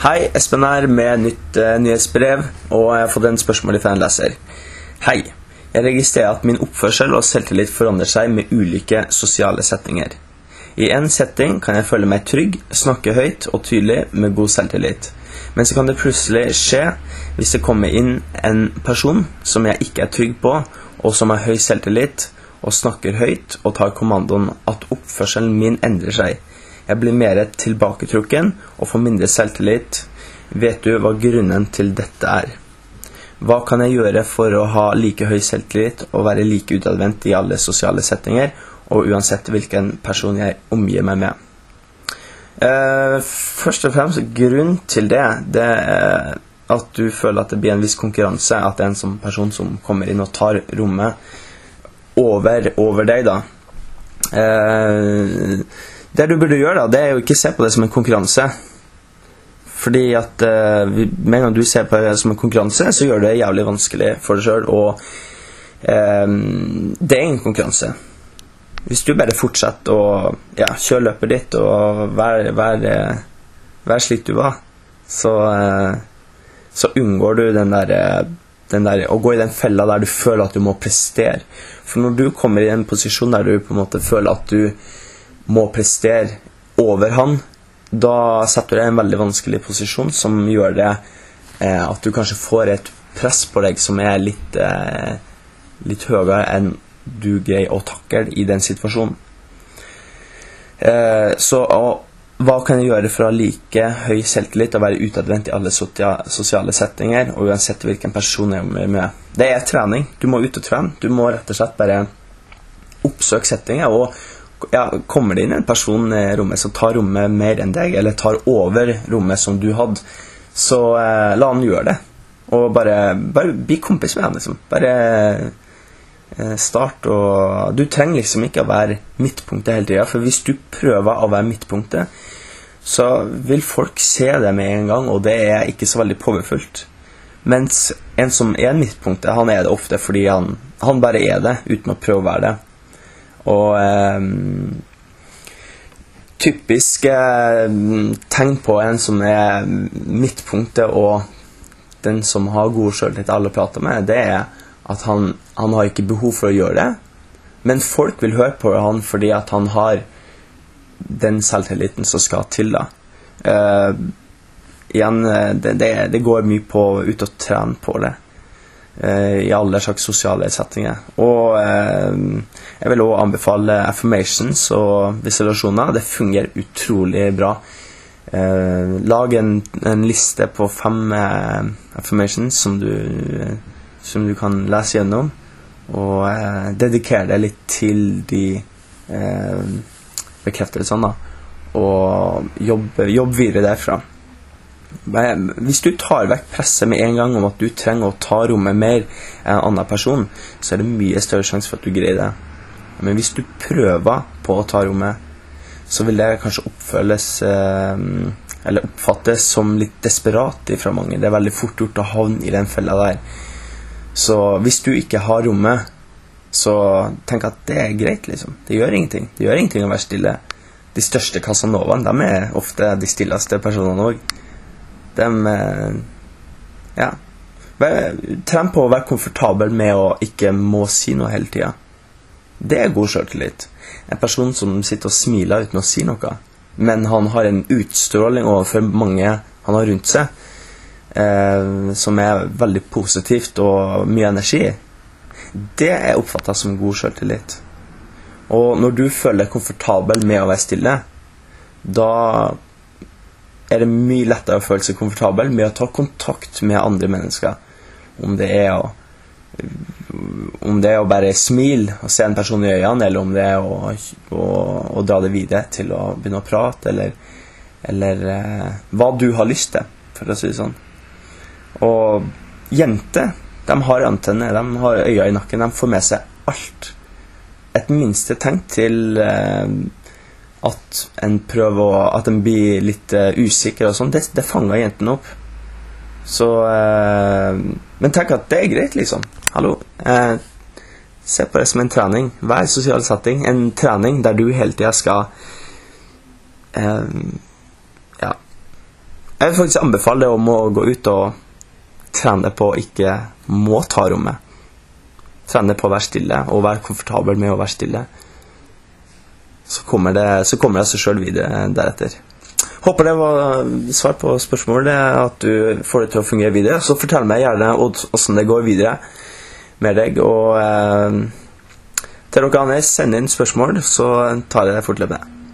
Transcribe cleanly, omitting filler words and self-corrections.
Hei, Espen her med nytt nyhetsbrev, og jeg har fått en spørsmål fra en leser. Hei, jeg registrerer at min oppførsel og selvtillit forandrer seg med ulike sosiale setninger. I en setting kan jeg føle meg trygg, snakke høyt og tydelig med god selvtillit. Men så kan det plutselig skje hvis det kommer inn en person som jeg ikke er trygg på, og som har høy selvtillit, og snakker høyt og tar kommandoen, at oppførselen min endrer seg. Jeg blir mer tilbaketrukken og får mindre selvtillit. Vet du hva grunnen til dette er? Hva kan jeg gjøre for å ha like høy selvtillit og være like utadvendt i alle sosiale settinger, og uansett hvilken person jeg omgir meg med? Først og fremst, grunn til det er at du føler at det blir en viss konkurranse, at det er en person som kommer inn og tar rommet over deg da. Det du burde gjøre da, det er jo ikke se på det som en konkurranse. Fordi at med en gang du ser på det som en konkurranse, så gjør det jævlig vanskelig for deg selv, og det er ingen konkurranse. Hvis du bare fortsetter å kjøre løpet ditt og være slik du var, så unngår du den der å gå i den fella der du føler at du må prestere. For når du kommer i en posisjon der du på en måte føler at du må prestere over han, da setter du deg i en veldig vanskelig posisjon som gjør det at du kanskje får et press på deg som er litt høyere enn du greier å takle i den situasjonen. Så hva kan jeg gjøre for å ha like høy selvtillit og være utadvendt i alle sosiale settinger, og uansett hvilken person jeg er med? Det er trening. Du må ut og trene. Du må rett og slett bare oppsøke settinger, og kommer det inn en person i rommet som tar rommet mer enn deg, eller tar over rommet som du hadde, så la han gjøre det. Og bare bli kompis med han, liksom. Bare start, og du trenger liksom ikke å være midtpunktet hele tiden, for hvis du prøver å være midtpunktet, så vil folk se det med en gang, og det er ikke så veldig påverfullt. Mens en som er midtpunktet, han er det ofte fordi han bare er det, uten å prøve å være det. Og typiske tegn på en som er midtpunktet og den som har god selvtillit alle prater med, det er at han har ikke behov for å gjøre det, men folk vil høre på han fordi at han har den selvtilliten som skal til da. Igjen, det går mye på ut og trene på det i alle slags sosiale settinger. Og jeg vil også anbefale affirmations og visualisasjoner. Det fungerer utrolig bra. Lag en liste på 5 affirmations som du kan lese gjennom, og dedikere det litt til de bekreftelsene da, og jobb videre derfra. Hvis du tar vekk presset med en gang om at du trenger å ta rommet mer enn en annen person, så er det mye større sjanse for at du greier det. Men hvis du prøver på å ta rommet, så vil det kanskje oppfattes som litt desperat fra mange. Det er veldig fort gjort å havne i den fella der. Så hvis du ikke har rommet, så tenk at det er greit liksom. Det gjør ingenting. Det gjør ingenting å være stille. De største Casanovaene, de er ofte de stilleste personene også. Tren på å være komfortabel med å ikke må si noe hele tiden. Det er god selvtillit. En person som sitter og smiler uten å si noe, men han har en utstråling overfor mange han har rundt seg, som er veldig positivt og mye energi, det er oppfattet som god selvtillit. Og når du føler deg komfortabel med å være stille, da er det mye lettere å føle seg komfortabel med å ta kontakt med andre mennesker. Om det er å bare smile og se en person i øynene, eller om det er å dra det videre til å begynne å prate, eller hva du har lyst til, for å si det sånn. Og jenter, de har antenner, de har øyne i nakken, de får med seg alt. Et minste tegn til at at en blir litt usikker og sånn, det fanger jentene opp. Så men tenk at det er greit liksom. Hallo, se på det som en trening. Hver sosial setting, en trening der du hele tiden skal Jeg vil faktisk anbefale det om å gå ut og trene på å ikke må ta rommet. Trene på å være stille, og være komfortabel med å være stille. Så kommer det av seg selv videre deretter. Håper det var svar på spørsmålet, at du får det til å fungere videre. Så fortell meg gjerne hvordan det går videre med deg, og til dere andre, send inn spørsmål, så tar jeg det fortløpende.